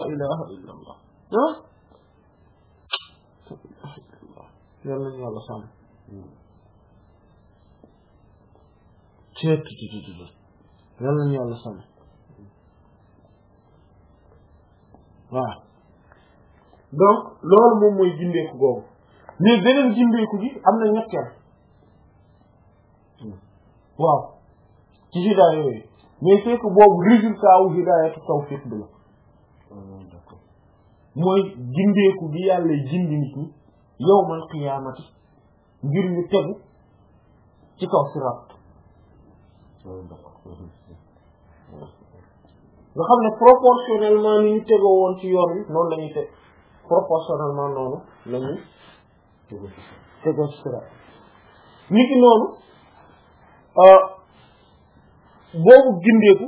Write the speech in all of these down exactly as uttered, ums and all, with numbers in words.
ilaha illa allah ah yàlla nañu yàlla sàmm ceet yàlla nañu yàlla sàmm waaw donc loolu moom mooy gindeeku googu mais beneen gindeeku gi am na ñetteel waaw ci hidaaya yooyu mais c'est que boobu résultat wu hidaayatu tawfiq bi la mooy gindeeku gi yàlla gindi nit ñi yawmal qiyaamati ngir ñu tegu ci kaw siraat nga xam ne proportionnellement ni ñu tegoo woon ci yoon wi noonu la ñuy teg proportionnellement noonu la ñuy tegoo ci siraat nit ki noonu boobu gindeeku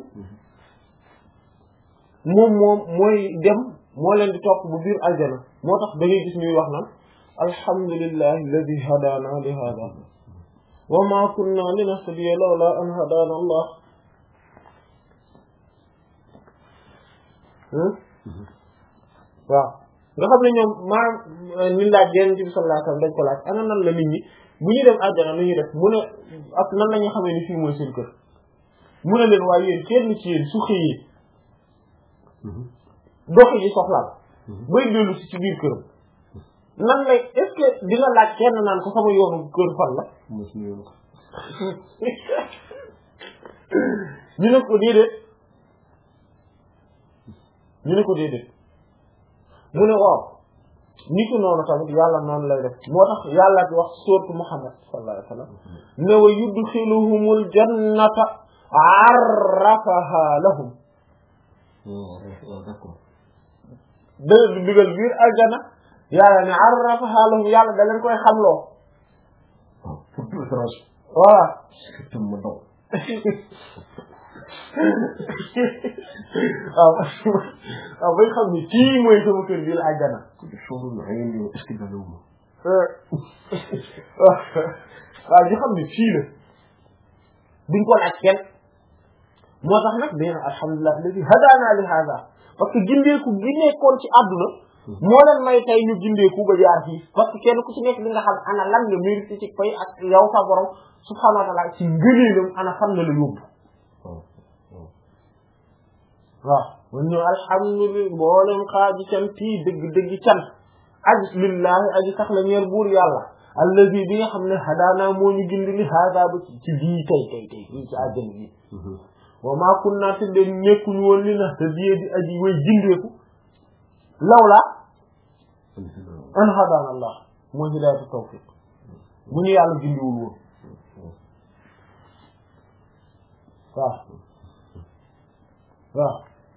moom moom mooy dem moo leen di topp bu biir aljana moo tax da ngay gis ñuy wax naan alhamdulillahi alladi hadana li hada wa ma kunna linahtadiya lawla an hadana allah waaw nga xam ne ñoom maanaam ñu laaj Yonent bi sallallahu alayhi wasallam dañ ko laaj ana nan la nit ñi bu ñu dem aljana lu ñuy def mu ne ak nan la ñu xamee ni fii mooy seen kër mu ne leen waaye yéen kenn ci yéen su xëyee doxi ji soxlaal bay dellu si ci biir këram nan lay est-ce que dina laaj kenn naan ko sama yoonu kër fan la ñu ne ko déedéet ñu ne ko déedéet mu ne waaw ni ko noonu tamit yàlla noonu lay def moo tax yàlla di wax sourate Muhammad sallallahu alayhi wa sallam ne wa yudxiluhumul jannata arrafaha lahum dana du dugal biir aljana yàlla ne arrafaha lahum yàlla da leen koy xamloo voilà waaw waaw bay xam ni kii mooy sama kër bi la aljana waaw di xam ni fii la duñ ko laaj kenn moo tax nag dina alhamdulilah alladi hadana li hada parce que gindeeku gi nekkoon ci àdduna moo leen may tey ñu gindeeku ba jaar fii parce que kenn ku ci nekk li nga xam ana lan nga mérité ci fay ak yow sa borom subhanahu wa ta'ala ci ngëneelam ana fan la la yóbbu waaw man ñëw alhamdulilah mboolem xaaji can tii dëgg dëgg can aji lillahi aji sax la ñeer buur yàlla alladi bi nga xam ne hadana moo ñu gindi li hada ba ci bii tey tey tey fii ci àjjana bi wa maa kunna te de nekkuñu woon li na te diye di aji way gindeeku lawla an hadana allah mooy hidaayatu tawfiq bu ñu yàlla gindiwul woon waaw waaw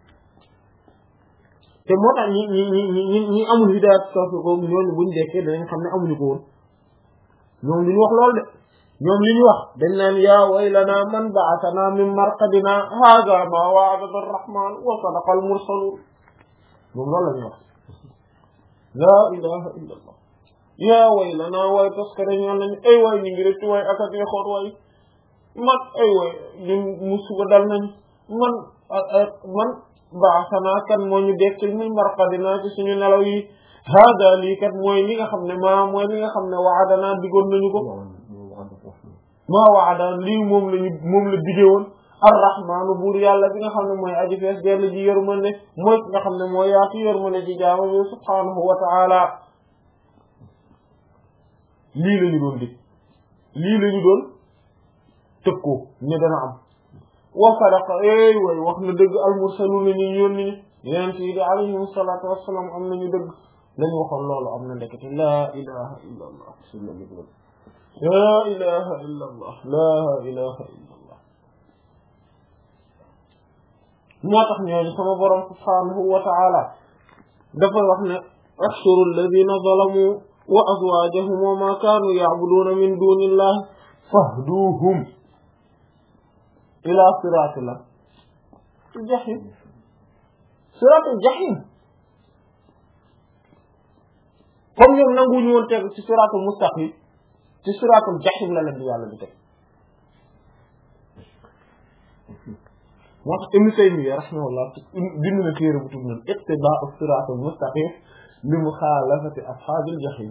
te moo tax ñi ñi ñi ñi ñi amul hidaayatu tawfiq boobu ñooñu buñ dekkee danañ xam ne amuñu ko woon ñoom li ñu wax lool de ñoom li ñu wax dañ naan yaa waylana man ba'athana min marqadina hadha ma wa'ada ar-rahman wa sadaqa al-mursalun moom loolu la ñuy wax la ilaha illa allah yaa waylana waay toskare ñaan nañu ay waay ñu ngi rek ci waay akat yi xoot waay man ay waay ñun musiba dal nañ man man ba'athana kan moo ñu dekkil min marqadina ci suñu nelaw yi hada lii kat mooy li nga xam ne maa mooy li nga xam ne wa'adana digoon nañu ko maa waada lii moom lañu moom la digee woon arrahmaanu buur yàlla bi nga xam ne mooy aji fees dell ji yërmande mooy ki nga xam ne mooy yaatu yërmande ji jaamu bi subhaanahu wa ta'ala lii lañu doon dig lii lañu doon tëkkoo ne dana am wa sadaqa ey way wax na dëgg almursaluuna ñu yónni ni yonent yi di alayhim salaatu wassalaam am nañu dëgg lañu waxoon loolu am na ndekete laa ilaha illa allah laa ilaha illa allah laa ilaha illa allah moo tax ñooñu sama borom subhanahu wa ta'ala dafa wax ne ahshuru alladhina zalamu wa azwajahum wa ma kanu ya'buduna min dunillahi fahduhum ila siratil jahim siratil jahim comme ñoom nanguñu woon teg ci siratul mustaqim ci siratul jahim la leen di yàlla di teg moo tax Ibn Taymiyya rahimahullah bind na téere bu tudd na iqtidaa'u siraatal mustaqim li muxaalafati ashaabil jahiim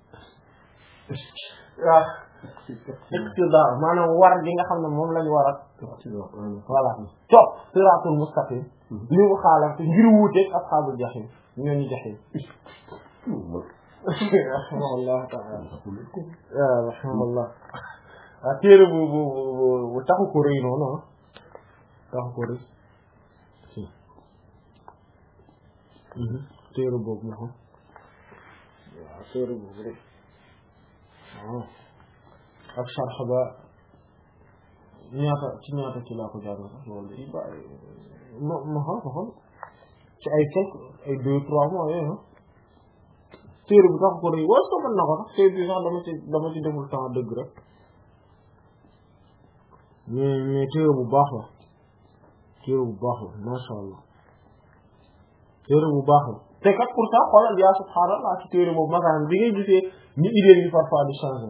waaw iqtidaa maanaam war gi nga xam ne moom lañu war a voilà topp siraatul mustaqim li muxaalafati ngir wuuteeg ashaabil jahiim ñooñu jahiim rahimahullah ta'ala waaw rahimahullah waaw téere bu bu bu taxu ko rëy noonu taxu ko rëy téere boobu na ko waaw téere boobu rek waaw ak sharx ba ñaata ci ñaata ci laa ko jàng sax loolu day bàyyi ma ma xam ko xam ci ay quelque ay deux trois mois yooyu téere bu taxu ko rëy wala soo mën na ko sax téere bi sax dama ci dama ci deful temps dëgg rek mais mais téere bu baax la téere bu baax la masha Allah téere bu baax la te kat pourtant xoolal yaa subhaanallah ci téere boobu maanaam bi ngay gisee ni idée yi parfois di changer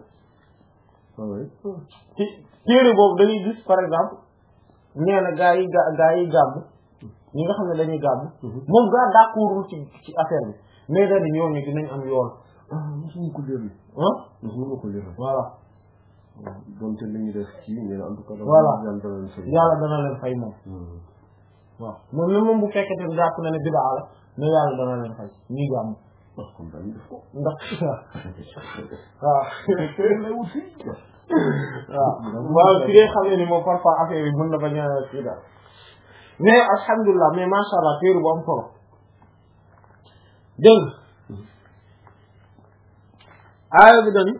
ci téere boobu dañuy gis par exemple nee na gaa yi ga gaa yi gàmm ñi nga xam ne dañuy gàmm moom gaa d'accordul ci ci affaire bi mais dañu ñooñu dinañ am yoon mosuñu ko lire ah mosuñu ko lire voilà donte li ñu def ci mais en tout cas voilà yàlla dana leen fay moom waaw moom même moom bu fekkee te jàpp na ne bidaa la mais yàlla dana leen fay ñii gàmm ndax waaw waaw waaw ci ngay xamee ni moom parfois affaire yi mën na bañ a kii daal mais alhamdulilah mais masha Allah téere bu am solo dégg aaya bi dañu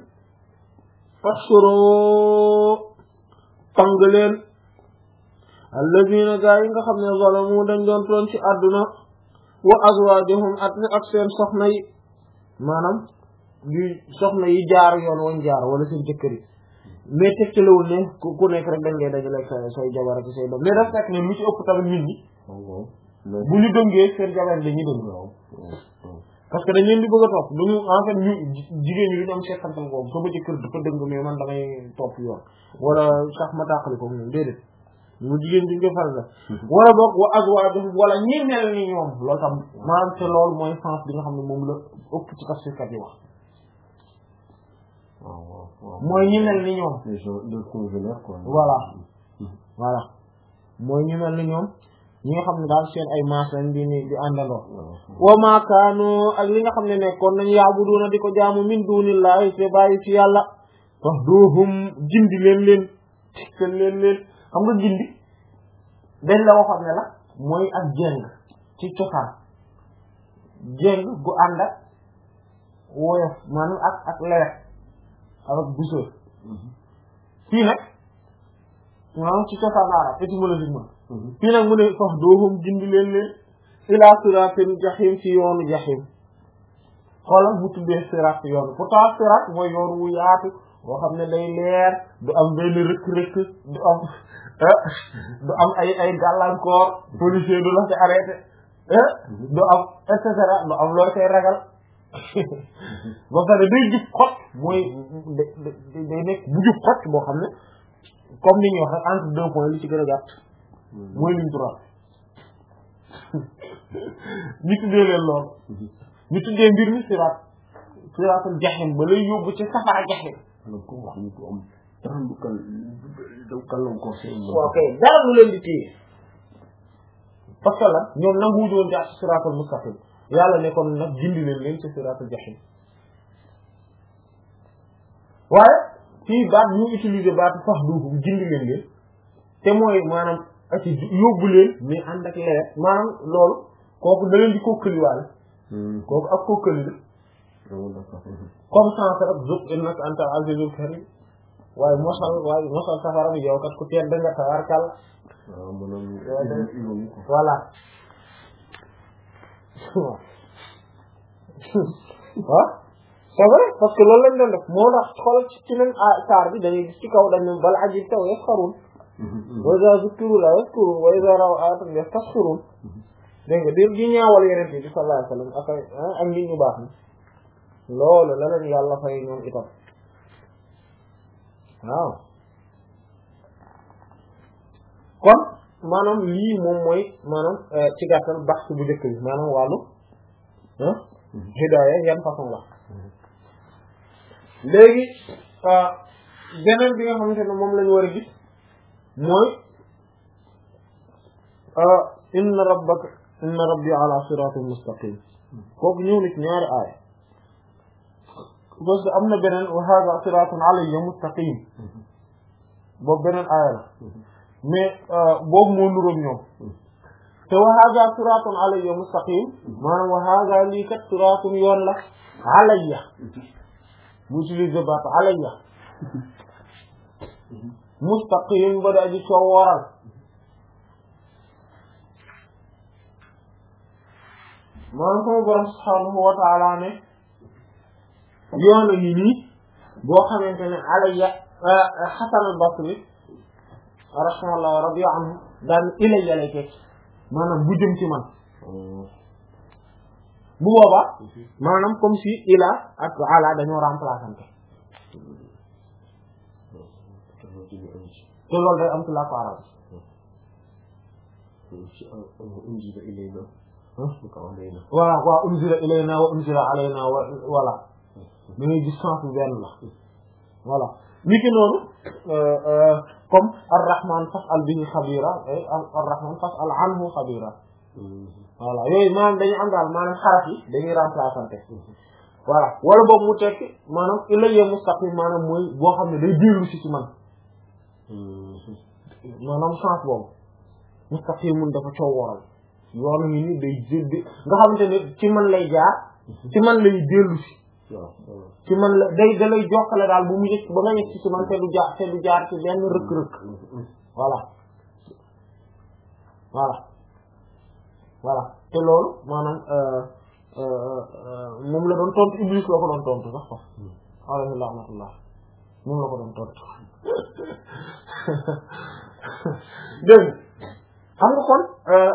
fashkuru pang leen alladina gaa yi nga xam ne zalamu dañ doon toon ci àdduna wa azwajuhum at ak seen soxna yi maanaam yu soxna yi jaar yoon wañ jaar wala seen jëkkër yi mais tegtalewul ne ku nekk rek dañ ngay dajale ak say say jabar ak say doom mais daf fekk ne lu ci ëpp tamit nit ñi bu ñu dëngee seen jabar dañuy dëng parce que dañ leen di bëgg a topp duñu en fait ñu jigéen ñi duñu am seetantal boobu sama jëkkër dafa dëng mais man damay topp yoon wala sax ma tàqali ko moom déedéet mu jigéen duñ ko faral la wala boog wa azwajuhum wala ñi mel ni ñoom loolu tam maanaam te loolu mooy sens bi nga xam ne moom la ëpp ci tafsirkat yi wax mooy ñi mel ni ñoom voilà voilà mooy ñi mel ni ñoom ñi nga xam ne daal seen ay maas lañ di ni di àndandoo wa ma kaanu ak li nga xam ne nekkoon nañ yaabuduna di ko jaamu min dunillahi te bàyyi ci yàlla wax doohum jindi leen leen tegtal leen leen xam nga jindi dañ la waxoon ne la mooy ak jéng ci cosaan jéng gu ànd ak woyof maanaam ak ak leer avec douceur fii nag maanaam ci cosaan arab étymologiquement fii nag mu ne fax doohum jindi leen leen ila siratin jahim ci yoonu jahim xoolal bu tuddee sirat yoonu pourtant sirat mooy yoonu wu yaatu boo xam ne day leer du am benn rëkk-rëkk du am du am ay ay gàllankoor policier du la ci arrêté du am et cetera du am loo koy ragal ba pare day jub xot mooy day nekk bu jub xot boo xam ne comme ni ñuy wax rek entre deux points li ci gën a gàtt mooy ligne droite ñu tuddee leen lool ñu tuddee mbir mi siraat siraatul jaxim ba lay yóbbu ci safara jaxim ko wax ni ko am dara du kal du kalon ko seen ok dara lu leen di téye parce que la ñoom nangu wuñu woon jaar ci siraatul mustaqim yàlla ne kon nag jindi leen leen ci siraatul jaxim waaye fii baat ñu utiliser baatu fax duufu jindi leen leen te mooy maanaam ak yóbbu leen mais ànd ak leer maanaam loolu kooku da leen di kokkaliwaale kooku ak kokkali la comme sens rek zuq innaka anta azizul karim waaye mosal waaye mosal safara bi yow kat ku teel da nga tawarkal voilà ah c'est vrai parce que loolu lañ doon def moo tax xoolal ci ci même saar bi dañuy gis ci kaw dañ ne bal ajib taw yasxarun wa iza zukkiru la yaskurun wa iza raw ayatan yastasxirun dégg nga di di ñaawal yeneen bi sallallahu alayhi wa sallam ak ak nit ñu baax ni loolu la leen yàlla fay ñoom itam waaw kon maanaam lii moom mooy maanaam ci gàttal baxs bu njëkk bi maanaam wàllu ah hidaaya yan façon la léegi beneen bi nga xamante ne moom lañu war a gis mooy inna rabbaka inna rabbi ala siratin mustaqim kooku ñëw na ci ñaari aaya parce que am na beneen wa hadha siratun alayya mustaqim boobu beneen aaya la mais boobu moo nuróog ñoom te wa hadha siratun alayya mustaqim maanaam wa hadha lii kat siratun yoon la alayya mu utilisé baat alayya mustaqim ba da aji coow waral maanaam sama borom subhanahu wa ta'ala ne yoon a ngi nii boo xamante ne alayya Hasan al-Basri rahimahullah radiya anhu daan ilayya lay teg maanaam bu jëm ci man bu boobaa maanaam comme si ila ak ala dañoo remplaçante te loolu day am ci laa ko arab waaw waaw unzila ilayna wa unzila alayna wa voilà da ngay gis sens bu benn la voilà ni ki noonu comme ar-rahman fas'al bihi xabira ar-rahman fas'al anhu xabira voilà yooyu maanaam dañu am daal maanaam xaraf yi dañuy remplaçante voilà wala boobu mu tekki maanaam ilayya mustaqim maanaam mooy boo xam ne day dellu si ci man maanaam sens boobu mustaqimun dafa coow waral yoonu ngi ni day jël nga xamante ne ci man lay jaar ci man lay dellu si ci man la day da lay jokkale daal bu mu yëg ba nga yëg ci man te du jaar te du jaar ci benn rëkk-rëkk voilà voilà voilà te loolu maanaam moom la doon tontu Iblis la ko doon tontu sax ko alayhi rahmatullah moom la ko doon tontu dégg xam nga kon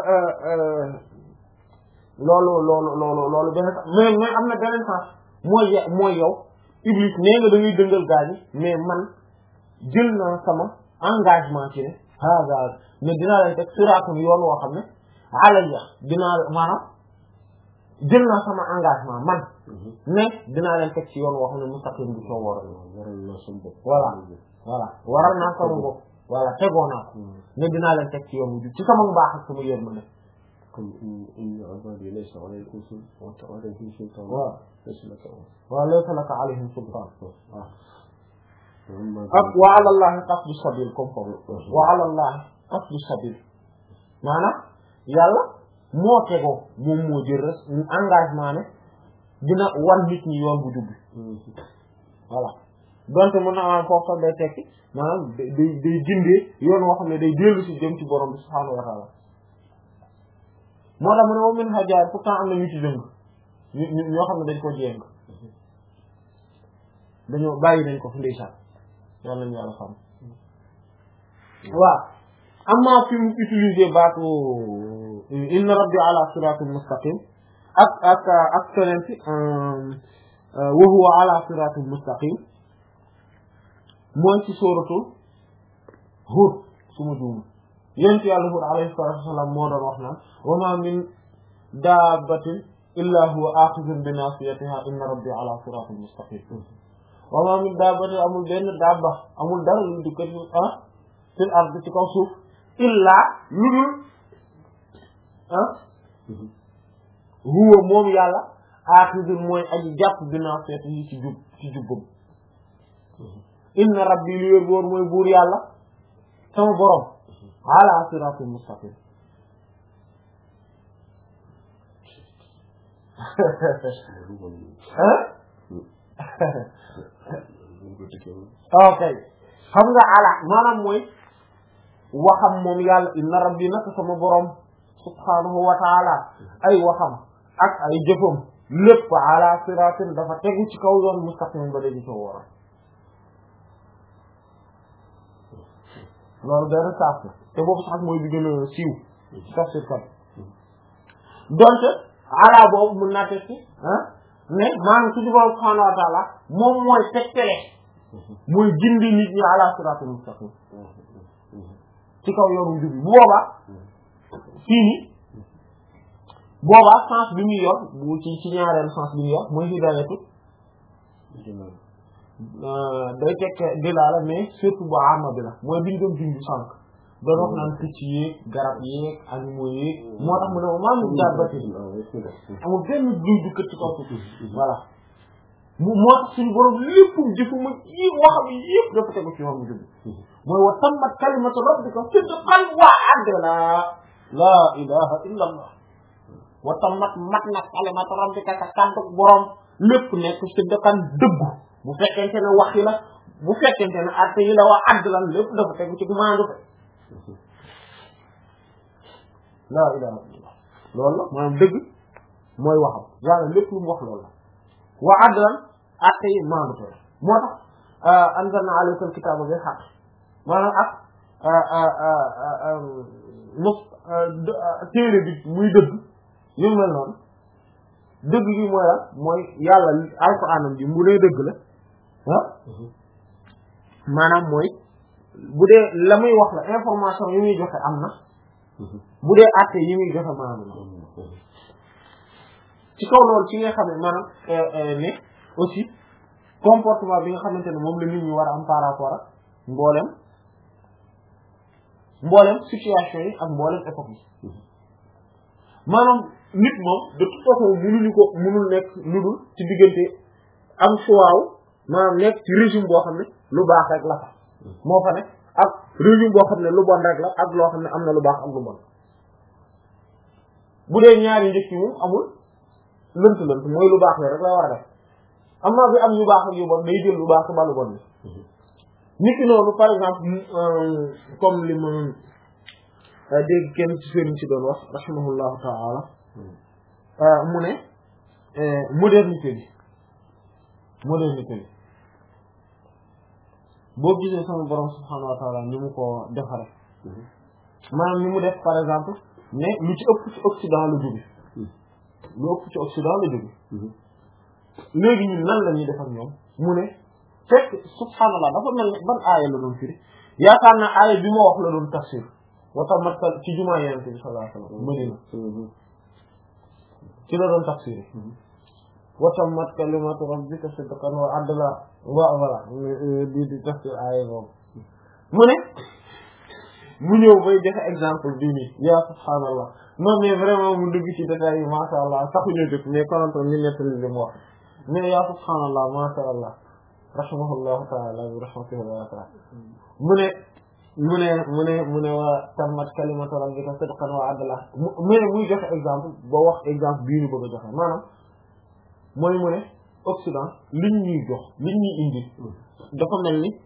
loolu loolu loolu loolu beneen mais mais am na beneen sens mooy mooy yow Iblis nee nga da ngay dëngal gaañi mais man jël naa sama engagement ci ne hada ne dinaa leen teg siraatun yoon woo xam ne alayya dinaa maanaam jël naa sama engagement man ne dinaa leen teg ci yoon woo xam ne mustaqim bi soo waral voilà voilà waral naa sama bopp voilà tegoo naa ko ne dinaa leen teg ci yoon wu ci sama mbaax ak sama yërmande comme in ibadi laysa alaykum sultan waaw waaw laysa laka alayhim sultan waaw ak wa ala allahi qasdu sabil comme foofu wa ala allahi qasdu sabil maanaam yàlla moo tegoo moom moo jël rek engagement ne dina wan nit ñi yoon bu jubbi voilà donte mën na am foofu sax day tekki maanaam day day gindee yoon woo xam ne day dellu si jëm ci borom bi subhaanahu wa ta'ala moo tax mu ne moom min hajaar pourtant am na ñu ci dëng ñu ñoo xam ne dañ ko jéng dañoo bàyyi nañ ko fi ndeysaan yàlla nañu yàlla xam waaw amma fi mu utiliser baatu inna rabbi ala siratin mustaqim ak ak ak feneen ci wa huwa ala siratin mustaqim mooy ci sóoratu Hud suma juum yonent yàlla Hud alayhi salaatu wa salaam moo doon wax naan wa ma min dabbatin illa huwa axizun bi nasiyatiha inna rabbi ala siratin mustaqim wa ma min dabbatin amul benn dabba amul dara lu di ko ah fil ard ci kaw suuf illa lu dul ah huwa moom yàlla axizun mooy aji jàpp bi nasiyatihi ci jub ci jubbam inna rabbi li wér boor mooy buur yàlla sama borom ala siratul mustaqim ok xam nga ala maanaam mooy waxam moom yàlla inna rabbi nag sama borom subhanahu wa ta'ala ay waxam ak ay jëfam lépp ala siratin dafa tegu ci kaw yoon mustaqim ba léegi soo waral loolu benn saaf la te boobu sax mooy bi gën a siiw tafsir kat donte ala boobu mën naa tekki ah mais maanaam suñu borom subhanahu wa ta'ala moom mooy tegtale mooy gindi nit ñi ala siratul mustaqim ci kaw yoonu njub bu boobaa fii nii boobaa sens bi muy yor bu ci ci ñaareelu sens bi muy yor mooy hidayatu day tekk dilaala mais surtout bu ama bi la mooy biñ doon junj sànq doon wax naan picc yeeg garab yeeg animaux yeeg moo tax mu ne maa mu dabbatin amul benn duy du kët ci kaw suuf voilà mu moo tax suñu borom lépp jëfuma yi waxam yëpp dafa tegu ci yoonu jub mooy wa tammat kalimatu rabbika sidqan wa adla la ilaha illa allah wa tammat mat na kalimatu rabbika sa kàddu borom lépp nekk sidqan dëggu bu fekkente ne wax yi la bu fekkente ne atte yi la wa adlan lépp dafa tegu ci maandu fe la ilaha illa allah loolu la maanaam dëgg mooy waxam yàlla lépp lu mu wax loolu la wa adlan atte yi maandu fe moo tax anzalna alayka alkitaba bil haqq maanaam ak mos téere bi muy dëgg yu mel noonu dëgg gi mooy lan mooy yàlla alxuraanam bi mu dee dëgg la ah maanaam mooy bu dee la muy wax la information yi muy joxe am na bu dee àtte yi muy joxe maanaam ci kaw loolu ci nga xam ne maanaam ne aussi comportement bi nga xamante ne moom la nit ñi war a am par rapport ak mboolem mboolem situation yi ak mboolem époque yi maanaam nit moom de toute façon mënuñu ko mënul nekk lu dul ci diggante am choix maanaam nekk ci régime boo xam ne lu baax rek la fa moo fa nekk ak régime boo xam ne lu bon rek la ak loo xam ne am na lu baax ak lu bon bu dee ñaari njëkk yi moom amul lënt lënt mooy lu baax la rek la war a def am na bi am yu baax ak yu bon day jël lu baax ba lu bon bi nit ki noonu par exemple comme li ma dégg kenn ci sëriñ ci doon wax rahimahullahu ta'ala mu ne modernité bi modernité bi boo gisee sama borom subhanahu wa ta'ala ni mu ko defare maanaam ni mu def par exemple ne lu ci ëpp ci Occident la jóge lu ëpp ci Occident la jóge léegi ñun nan la ñuy def ak ñoom mu ne fekk subhanallah dafa mel ne ban aaya la doon firi yaakaar naa aaya bi ma wax la doon tafsir wa tamattal ci jumaa Yonent bi sallallahu alayhi wasallam Madina ci la doon tafsir wa tammat kalimatu rabbika sidqan wa adla wa wala di di tafsir aaya boobu mu ne mu ñëw bay joxe exemple bii nii yaa subhanallah non mais vraiment mu dugg ci détails yi masha Allah taxuñu dëkk mais konantoon ñu nettali li mu wax mais yaa subhanallah masha Allah rahimahullahu ta'ala bi rahmatihi wa ta'ala mu ne mu ne mu ne mu ne wa tammat kalimatu rabbika sidqan wa adla mu ne muy joxe exemple boo wax exemple bii ñu bëgg a joxe maanaam mooy mu ne Occident liñ ñuy jox liñ ñuy indi dafa mel ni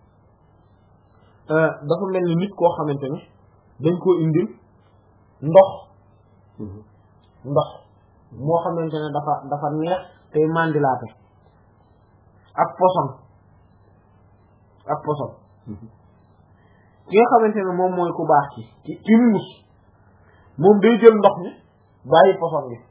dafa mel ni nit koo xamante ne dañ koo indil ndox ndox moo xamante ne dafa dafa neex tey mandilaate ak poson ak poson ki nga xamante ne moom mooy ku baax ci ci ci muus moom day jël ndox mi bàyyi poson bi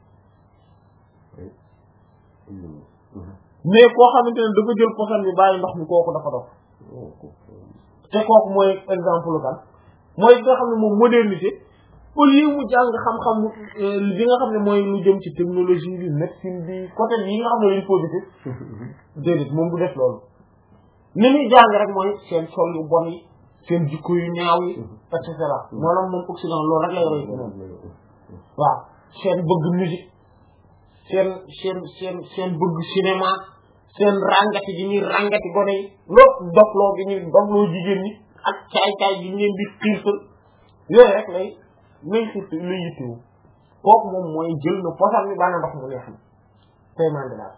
mais koo xamante ne dafa jël poson bi bàyyi ndox mi kooku dafa dox te kooku mooy exemple kan mooy nga xam ne moom modernité au lieu mu jàng xam-xam li nga xam ne mooy lu jëm ci technologie bi médecine bi côté yi nga xam ne luñ positif déedéet moom bu def loolu li muy jàng rek mooy seen sol yu bon yi seen jikko yu ñaaw yi et cetera maanaam moom Occident loolu rek lay roy moom waaw seen bëgg musique seen seen seen seen bëgg cinéma seen ràngati gi ñuy ràngati gone yi loolu dofloo gi ñuy dofloo jigéen ñi ak caay-caay gi ñu leen di xiirtal yooyu rek lay may xiirta lay yittewu kooku moom mooy jël na posan bi bana ndox mu neex na tey mandi daal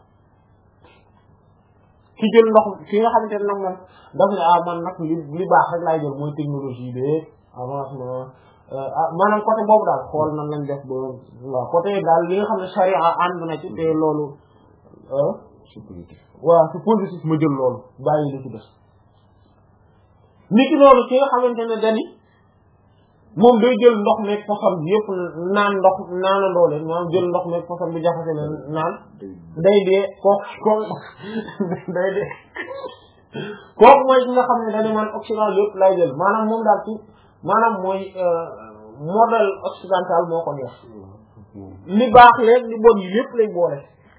ki jël ndox ki nga xamante ne nag moom daf ne ah man nag li li baax rek laay jël mooy technologie bi avancement ah maanaam côté boobu daal xool nan lañ def ba waaw côté daal li nga xam ne charia ànd na ci te loolu c'est positif waaw c'est positif ma jël loolu bàyyi li ci des nit ki loolu ki nga xamante ne dani moom day jël ndox meeg poson bi yëpp naan ndox naanandoo leen maanaam jël ndox meeg poson bi jaxase leen naan day dee kooku kooku day dee kooku mooy ki nga xam ne dani man Occident lépp lay jël maanaam moom daal ci maanaam mooy modèle occidental moo ko neex li baax léegi li bon yi lépp lay boole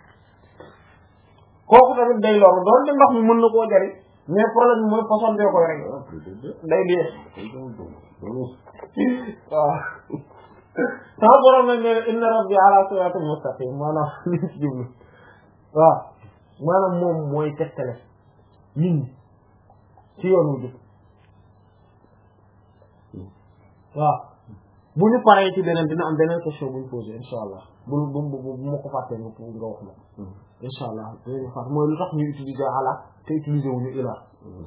kooku tamit day loolu doon te ndox mi mën na koo jariñ mais problème bi mooy poson bee koy rek day dee waaw sama borom nag ne inna rabbi ala siratin mustaqim maanaam li ci jublu waaw maanaam moom mooy tegtale nit ñi ci yoonu jub waaw bu ñu paree ci beneen dina am beneen question bu ñu posé insha allah bu bu bu bu ma ko fàttee nga nga wax ma insha allah dinañu fàtt mooy lu tax ñu utiliser ala te utiliser wuñu ila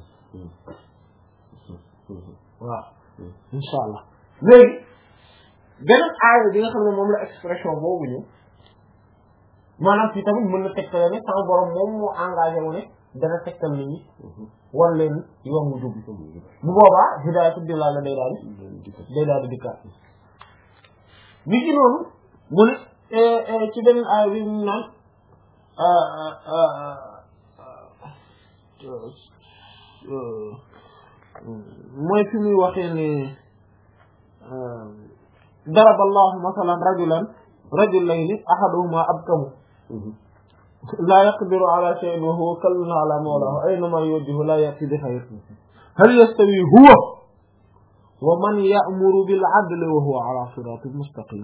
waaw insha allah léegi beneen aaya bi nga xam ne moom la expression boobu ñu maanaam fii tamit mën na tegtale ne sama borom moom moo engagé wu ne dana tegtal nit ñi war leen yoon mu jub bu boobaa hidaayatu dilaa la day daal di day daal di dikkaat bi ci noonu mu ne ci beneen aaya bi ñu naan mooy fi muy waxee ne daraba allahu masalan rajulan rajulayni ahaduhuma abkamu la yaqdiru ala shay'in wa huwa kallun ala mawlahu aynama yuwajjihu la ya'ti bi khayr hal yastawi huwa wa man ya'muru bil 'adli wa huwa ala siratin mustaqim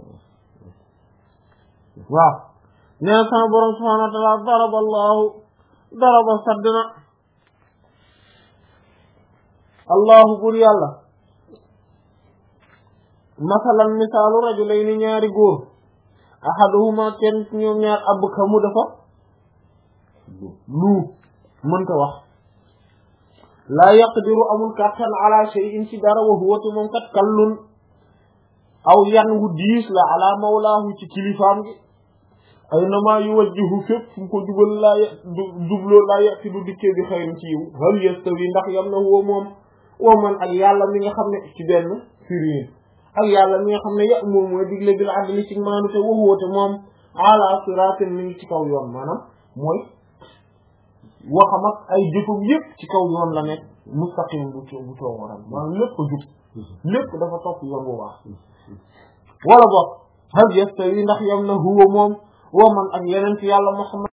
waaw nee na sama borom subhanahu wa ta'ala daraba allahu daraba saddna allahu bur yàlla masalan misaalu rajulayni ñaari góor ahaduhuma kenn ñoom ñaar ab kamu dafa lu mënta wax laa yaqdiru amul kàttan ala shay'in ci dara wa huwa moom kat kallun aw yan wu diis la ala mawlaahu ci kilifaam gi ay nama yuwajjihu fépp fu mu ko jubal laa y jubloo laa yati du dikkee bi xayrin ci yiw hal yastawi ndax yam na huwa moom wa man ak yàlla mi nga xam ne ci benn firiin ak yàlla mi nga xam ne ya moom mooy digle bil adli ci maanu te wa huwa moom ala siratin mi ngi ci kaw yoon maanaam mooy waxam ak ay jëfam yépp ci kaw yoon la nekk mustaqim bu bu coow waram maanaam lépp a jub lépp dafa topp yoon bu baax wala boog hal yastawi ndax yam na huwa moom wa man ak yeneen ci yàlla Muhammad